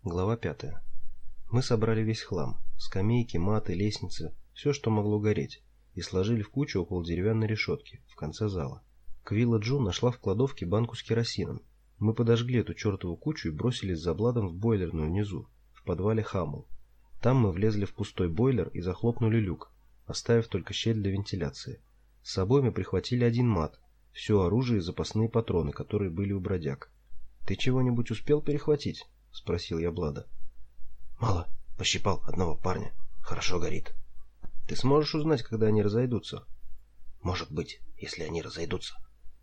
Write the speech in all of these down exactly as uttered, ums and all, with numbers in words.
Глава пятая. Мы собрали весь хлам: скамейки, маты, лестницы, все, что могло гореть, и сложили в кучу около деревянной решетки в конце зала. Квилла Джун нашла в кладовке банку с керосином. Мы подожгли эту чертову кучу и бросились за Бладом в бойлерную внизу, в подвале Хаммел. Там мы влезли в пустой бойлер и захлопнули люк, оставив только щель для вентиляции. С собой мы прихватили один мат, все оружие и запасные патроны, которые были у бродяг. «Ты чего-нибудь успел перехватить?» — спросил я Блада. «Мало. Пощипал одного парня. Хорошо горит». «Ты сможешь узнать, когда они разойдутся?» «Может быть, если они разойдутся».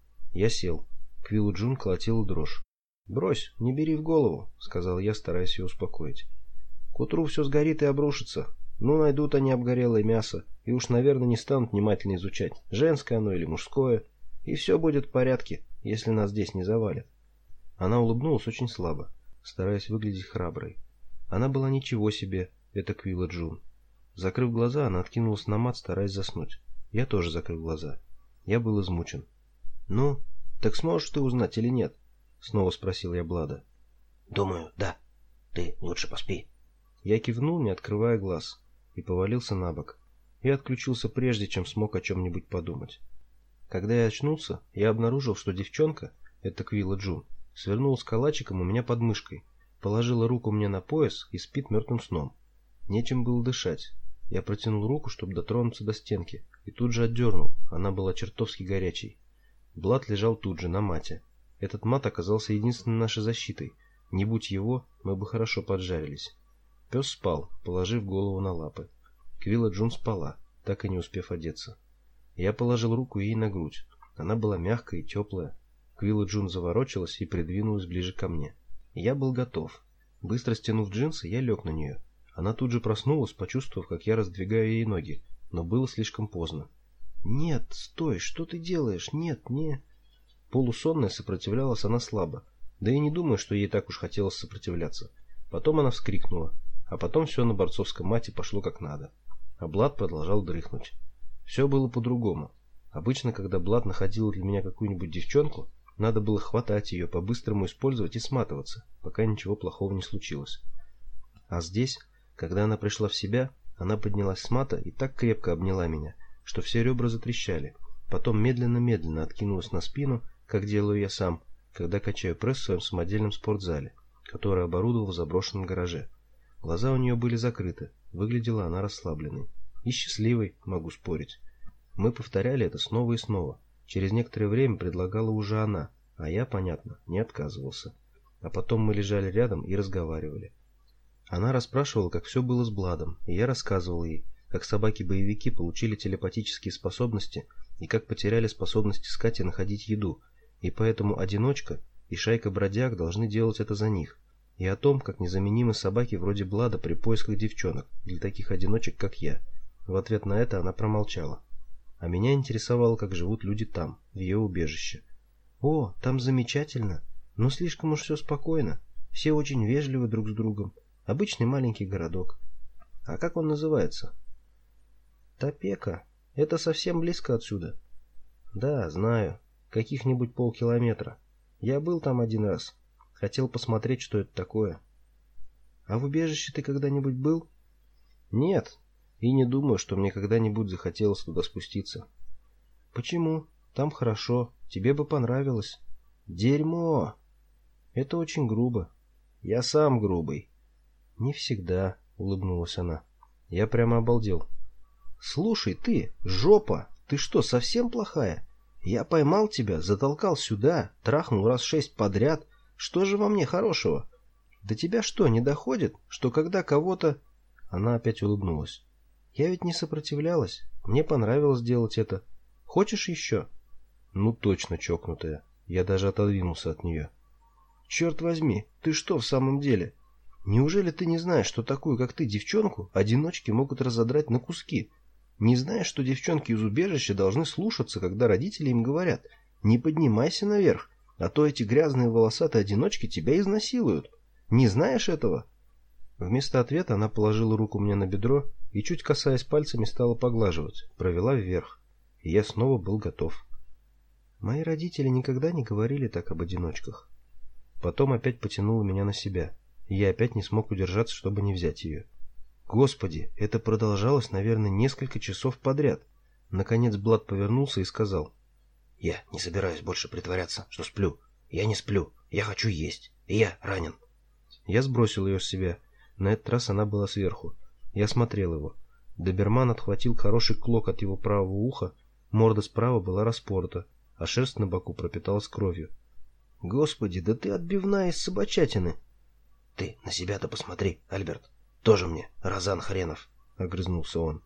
Я сел. Квиллу Джун колотила дрожь. «Брось, не бери в голову», — сказал я, стараясь ее успокоить. «К утру все сгорит и обрушится. Ну, найдут они обгорелое мясо, и уж, наверное, не станут внимательно изучать, женское оно или мужское, и все будет в порядке, если нас здесь не завалят». Она улыбнулась очень слабо, стараясь выглядеть храброй. Она была ничего себе, это Квилла Джун. Закрыв глаза, она откинулась на мат, стараясь заснуть. Я тоже закрыл глаза. Я был измучен. «Ну, так сможешь ты узнать или нет?» — снова спросил я Блада. «Думаю, да. Ты лучше поспи». Я кивнул, не открывая глаз, и повалился на бок. Я отключился прежде, чем смог о чем-нибудь подумать. Когда я очнулся, я обнаружил, что девчонка, это Квилла Джун, свернулась калачиком у меня под мышкой, положила руку мне на пояс и спит мертвым сном. Нечем было дышать. Я протянул руку, чтобы дотронуться до стенки, и тут же отдернул, она была чертовски горячей. Блад лежал тут же, на мате. Этот мат оказался единственной нашей защитой. Не будь его, мы бы хорошо поджарились. Пес спал, положив голову на лапы. Квилла Джун спала, так и не успев одеться. Я положил руку ей на грудь. Она была мягкая и теплая. Квилла Джун заворочилась и придвинулась ближе ко мне. Я был готов. Быстро стянув джинсы, я лег на нее. Она тут же проснулась, почувствовав, как я раздвигаю ей ноги, но было слишком поздно. «Нет, стой, что ты делаешь? Нет, не...» Полусонная сопротивлялась она слабо. Да и не думаю, что ей так уж хотелось сопротивляться. Потом она вскрикнула, а потом все на борцовском мате пошло как надо. А Блад продолжал дрыхнуть. Все было по-другому. Обычно, когда Блад находил для меня какую-нибудь девчонку, надо было хватать ее, по-быстрому использовать и сматываться, пока ничего плохого не случилось. А здесь, когда она пришла в себя, она поднялась с мата и так крепко обняла меня, что все ребра затрещали. Потом медленно-медленно откинулась на спину, как делаю я сам, когда качаю пресс в своем самодельном спортзале, который оборудовал в заброшенном гараже. Глаза у нее были закрыты, выглядела она расслабленной. И счастливой, могу спорить. Мы повторяли это снова и снова. Через некоторое время предлагала уже она, а я, понятно, не отказывался. А потом мы лежали рядом и разговаривали. Она расспрашивала, как все было с Бладом, и я рассказывал ей, как собаки-боевики получили телепатические способности и как потеряли способность искать и находить еду, и поэтому одиночка и шайка бродяг должны делать это за них, и о том, как незаменимы собаки вроде Блада при поисках девчонок для таких одиночек, как я. В ответ на это она промолчала. А меня интересовало, как живут люди там, в ее убежище. «О, там замечательно, но слишком уж все спокойно. Все очень вежливы друг с другом. Обычный маленький городок. А как он называется?» «Топека. Это совсем близко отсюда». «Да, знаю. Каких-нибудь полкилометра. Я был там один раз. Хотел посмотреть, что это такое». «А в убежище ты когда-нибудь был?» «Нет. И не думаю, что мне когда-нибудь захотелось туда спуститься». «Почему? Там хорошо. Тебе бы понравилось». «Дерьмо!» «Это очень грубо». «Я сам грубый». «Не всегда», — улыбнулась она. Я прямо обалдел. «Слушай, ты, жопа, ты что, совсем плохая? Я поймал тебя, затолкал сюда, трахнул раз шесть подряд. Что же во мне хорошего? До тебя что, не доходит, что когда кого-то...» Она опять улыбнулась. «Я ведь не сопротивлялась. Мне понравилось делать это. Хочешь еще?» «Ну точно чокнутая». Я даже отодвинулся от нее. «Черт возьми, ты что в самом деле? Неужели ты не знаешь, что такую, как ты, девчонку, одиночки могут разодрать на куски? Не знаешь, что девчонки из убежища должны слушаться, когда родители им говорят: не поднимайся наверх, а то эти грязные волосатые одиночки тебя изнасилуют? Не знаешь этого?» Вместо ответа она положила руку мне на бедро и, чуть касаясь пальцами, стала поглаживать, провела вверх, и я снова был готов. Мои родители никогда не говорили так об одиночках. Потом опять потянула меня на себя. и я опять не смог удержаться, чтобы не взять ее. Господи, это продолжалось, наверное, несколько часов подряд. Наконец Блад повернулся и сказал: «Я не собираюсь больше притворяться, что сплю. Я не сплю. Я хочу есть. И я ранен». Я сбросил ее с себя. На этот раз она была сверху. Я смотрел его. Доберман отхватил хороший клок от его правого уха, морда справа была распорота, а шерсть на боку пропиталась кровью. «Господи, да ты отбивная из собачатины!» «Ты на себя-то посмотри, Альберт. Тоже мне розан хренов», — огрызнулся он.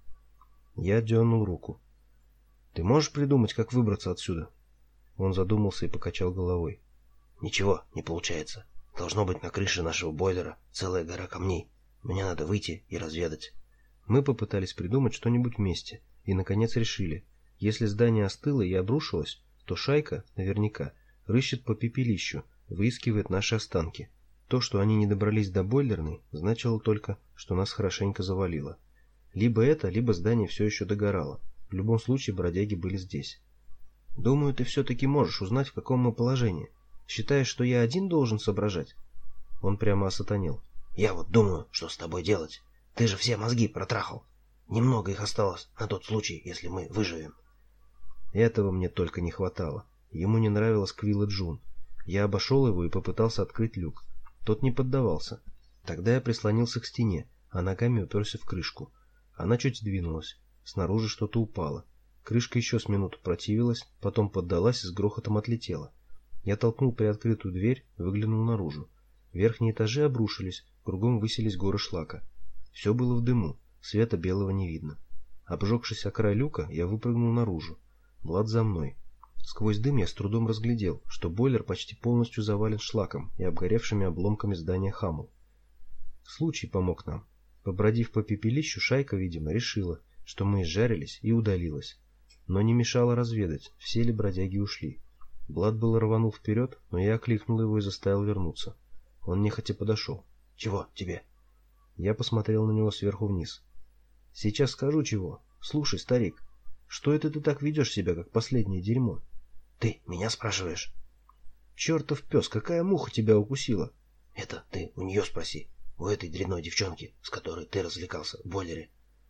Я дернул руку. «Ты можешь придумать, как выбраться отсюда?» Он задумался и покачал головой. «Ничего не получается. Должно быть на крыше нашего бойлера целая гора камней. Мне надо выйти и разведать». Мы попытались придумать что-нибудь вместе и, наконец, решили: если здание остыло и обрушилось, то шайка, наверняка, рыщет по пепелищу, выискивает наши останки. То, что они не добрались до бойлерной, значило только, что нас хорошенько завалило. Либо это, либо здание все еще догорало. В любом случае бродяги были здесь. «Думаю, ты все-таки можешь узнать, в каком мы положении. Считаешь, что я один должен соображать?» Он прямо осатанел. «Я вот думаю, что с тобой делать. Ты же все мозги протрахал. Немного их осталось на тот случай, если мы выживем». Этого мне только не хватало. Ему не нравилась Квилла Джун. Я обошел его и попытался открыть люк. Тот не поддавался. Тогда я прислонился к стене, а ногами уперся в крышку. Она чуть сдвинулась. Снаружи что-то упало. Крышка еще с минуту противилась, потом поддалась и с грохотом отлетела. Я толкнул приоткрытую дверь, выглянул наружу. Верхние этажи обрушились, кругом высились горы шлака. Все было в дыму, света белого не видно. Обжегшись о край люка, я выпрыгнул наружу. Блад за мной. Сквозь дым я с трудом разглядел, что бойлер почти полностью завален шлаком и обгоревшими обломками здания Хаммл. Случай помог нам. Побродив по пепелищу, шайка, видимо, решила, что мы изжарились, и удалилась. Но не мешало разведать, все ли бродяги ушли. Блад было рванул вперед, но я окликнул его и заставил вернуться. Он нехотя подошел. «Чего тебе?» Я посмотрел на него сверху вниз. «Сейчас скажу чего. Слушай, старик, что это ты так ведешь себя, как последнее дерьмо?» «Ты меня спрашиваешь?» «Чертов пес, какая муха тебя укусила?» «Это ты у нее спроси, у этой дрянной девчонки, с которой ты развлекался в бойлере».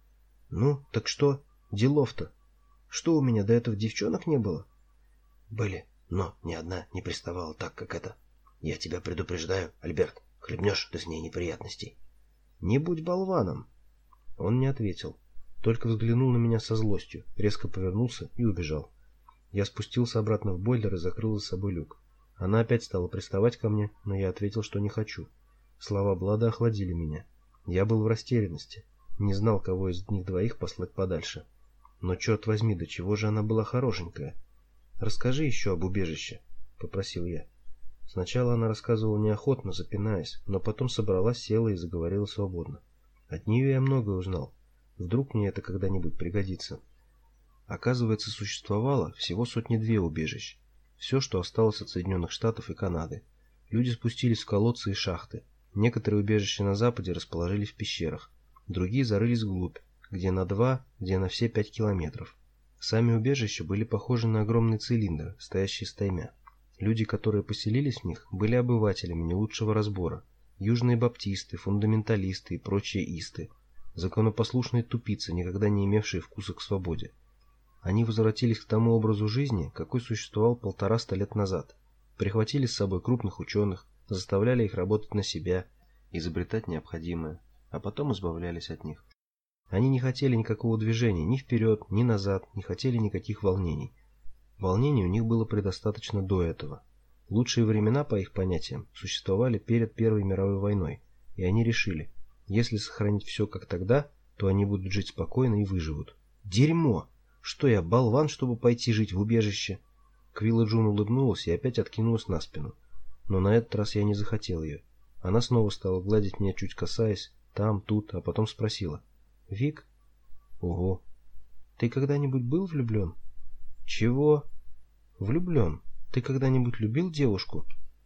«Ну, так что? Делов-то. Что, у меня до этого девчонок не было?» «Были, но ни одна не приставала так, как эта. Я тебя предупреждаю, Альберт, хлебнешь ты с ней неприятностей». «Не будь болваном». Он не ответил, только взглянул на меня со злостью, резко повернулся и убежал. Я спустился обратно в бойлер и закрыл за собой люк. Она опять стала приставать ко мне, но я ответил, что не хочу. Слова Блада охладили меня. Я был в растерянности, не знал, кого из них двоих послать подальше. Но черт возьми, до чего же она была хорошенькая. «Расскажи еще об убежище», — попросил я. Сначала она рассказывала неохотно, запинаясь, но потом собралась, села и заговорила свободно. От нее я многое узнал. Вдруг мне это когда-нибудь пригодится. Оказывается, существовало всего сотни-две убежищ. Все, что осталось от Соединенных Штатов и Канады. Люди спустились в колодцы и шахты. Некоторые убежища на западе расположились в пещерах. Другие зарылись вглубь, где на два, где на все пять километров. Сами убежища были похожи на огромные цилиндры, стоящие стаймя. Люди, которые поселились в них, были обывателями не лучшего разбора. Южные баптисты, фундаменталисты и прочие исты. Законопослушные тупицы, никогда не имевшие вкуса к свободе. Они возвратились к тому образу жизни, какой существовал полтораста лет назад. Прихватили с собой крупных ученых, заставляли их работать на себя, изобретать необходимое, а потом избавлялись от них. Они не хотели никакого движения ни вперед, ни назад, не хотели никаких волнений. Волнений у них было предостаточно до этого. Лучшие времена, по их понятиям, существовали перед Первой мировой войной, и они решили, если сохранить все как тогда, то они будут жить спокойно и выживут. Дерьмо! Что я, болван, чтобы пойти жить в убежище? Квилла Джун улыбнулась и опять откинулась на спину. Но на этот раз я не захотел ее. Она снова стала гладить меня, чуть касаясь, там, тут, а потом спросила. «Вик?» «Ого! Ты когда-нибудь был влюблен?» «Чего?» «Влюблен. Ты когда-нибудь любил девушку?»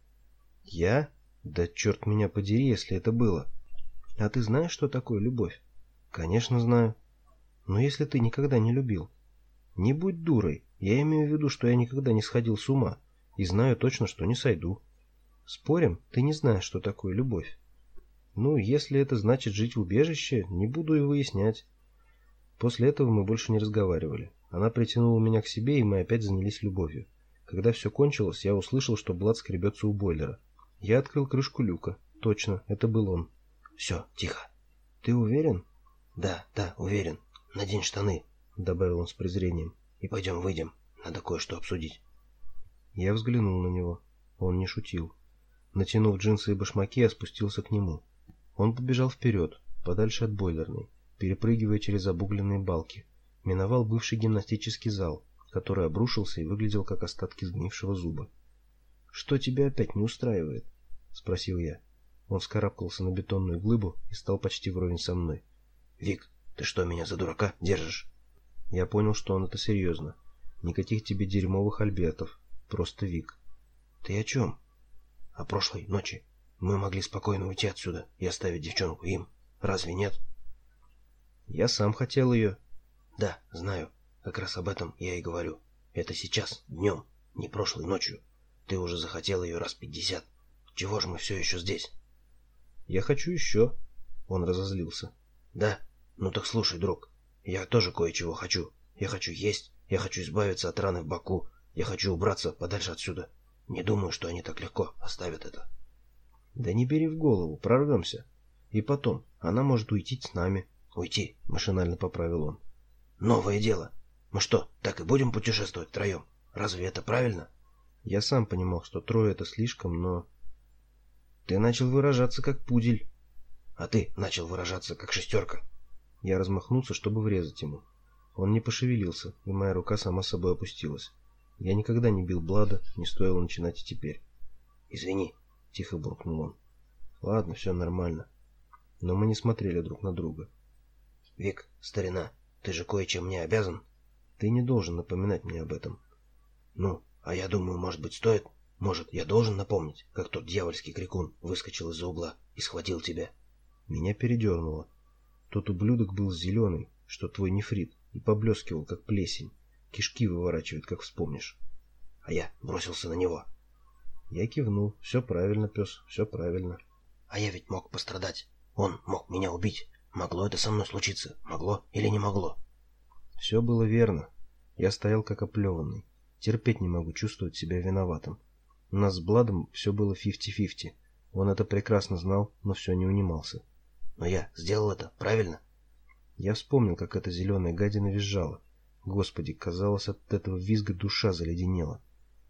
«Я? Да черт меня подери, если это было. А ты знаешь, что такое любовь?» «Конечно знаю. Но если ты никогда не любил?» «Не будь дурой. Я имею в виду, что я никогда не сходил с ума. И знаю точно, что не сойду. Спорим, ты не знаешь, что такое любовь?» Ну, если это значит жить в убежище, не буду и выяснять. После этого мы больше не разговаривали. Она притянула меня к себе, и мы опять занялись любовью. Когда все кончилось, я услышал, что Блад скребется у бойлера. Я открыл крышку люка. Точно, это был он. Все, тихо. Ты уверен? Да, да, уверен. Надень штаны, добавил он с презрением. И пойдем выйдем. Надо кое-что обсудить. Я взглянул на него. Он не шутил. Натянув джинсы и башмаки, я спустился к нему. Он побежал вперед, подальше от бойлерной, перепрыгивая через обугленные балки. Миновал бывший гимнастический зал, который обрушился и выглядел как остатки сгнившего зуба. «Что тебя опять не устраивает?» — спросил я. Он вскарабкался на бетонную глыбу и стал почти вровень со мной. «Вик, ты что, меня за дурака держишь?» Я понял, что он это серьезно. Никаких тебе дерьмовых Альбертов. Просто Вик. «Ты о чем?» «О прошлой ночи. Мы могли спокойно уйти отсюда и оставить девчонку им. Разве нет?» «Я сам хотел ее». «Да, знаю. Как раз об этом я и говорю. Это сейчас, днем, не прошлой ночью. Ты уже захотел ее раз пятьдесят. Чего же мы все еще здесь?» «Я хочу еще». Он разозлился. «Да? Ну так слушай, друг. Я тоже кое-чего хочу. Я хочу есть. Я хочу избавиться от раны в боку. Я хочу убраться подальше отсюда. Не думаю, что они так легко оставят это». «Да не бери в голову, прорвемся. И потом, она может уйти с нами». «Уйти», — машинально поправил он. «Новое дело. Мы что, так и будем путешествовать втроем? Разве это правильно?» Я сам понимал, что трое — это слишком, но... Ты начал выражаться как пудель. А ты начал выражаться как шестерка. Я размахнулся, чтобы врезать ему. Он не пошевелился, и моя рука сама собой опустилась. Я никогда не бил Блада, не стоило начинать и теперь. «Извини», — тихо буркнул он. «Ладно, все нормально». Но мы не смотрели друг на друга. «Вик, старина, ты же кое-чем мне обязан». «Ты не должен напоминать мне об этом». «Ну, а я думаю, может быть, стоит? Может, я должен напомнить, как тот дьявольский крикун выскочил из-за угла и схватил тебя?» Меня передернуло. Тот ублюдок был зеленый, что твой нефрит, и поблескивал, как плесень. Кишки выворачивает, как вспомнишь. А я бросился на него. Я кивнул. Все правильно, пес, все правильно. А я ведь мог пострадать. Он мог меня убить. Могло это со мной случиться? Могло или не могло? Все было верно. Я стоял как оплеванный. Терпеть не могу чувствовать себя виноватым. У нас с Бладом все было фифти-фифти. Он это прекрасно знал, но все не унимался. Но я сделал это правильно? Я вспомнил, как эта зеленая гадина визжала. Господи, казалось, от этого визга душа заледенела.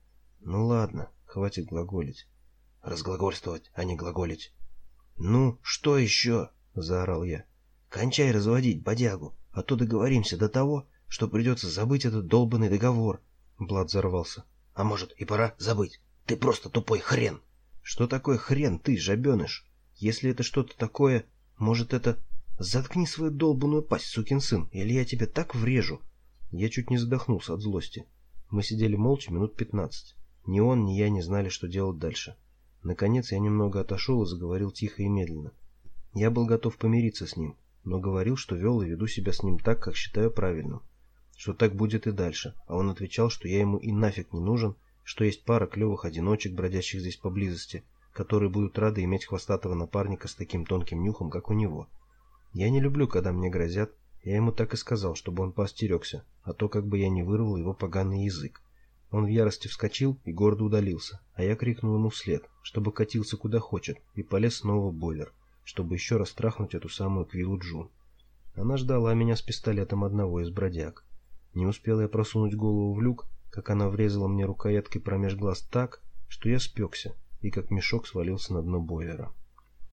Ну ладно, хватит глаголить. Разглагольствовать, а не глаголить. Ну, что еще? Заорал я. Кончай разводить бодягу, а то договоримся до того, что придется забыть этот долбанный договор. Блад взорвался. А может и пора забыть? Ты просто тупой хрен. Что такое хрен, ты, жабеныш? Если это что-то такое, может это... Заткни свою долбаную пасть, сукин сын, или я тебе так врежу. Я чуть не задохнулся от злости. Мы сидели молча минут пятнадцать. Ни он, ни я не знали, что делать дальше. Наконец я немного отошел и заговорил тихо и медленно. Я был готов помириться с ним, но говорил, что вел и веду себя с ним так, как считаю правильным. Что так будет и дальше, а он отвечал, что я ему и нафиг не нужен, что есть пара клевых одиночек, бродящих здесь поблизости, которые будут рады иметь хвостатого напарника с таким тонким нюхом, как у него. Я не люблю, когда мне грозят. Я ему так и сказал, чтобы он поостерегся, а то как бы я не вырвал его поганый язык. Он в ярости вскочил и гордо удалился, а я крикнул ему вслед, чтобы катился куда хочет, и полез снова в бойлер, чтобы еще раз трахнуть эту самую Квиллу Джун. Она ждала меня с пистолетом одного из бродяг. Не успел я просунуть голову в люк, как она врезала мне рукояткой промеж глаз так, что я спекся и как мешок свалился на дно бойлера.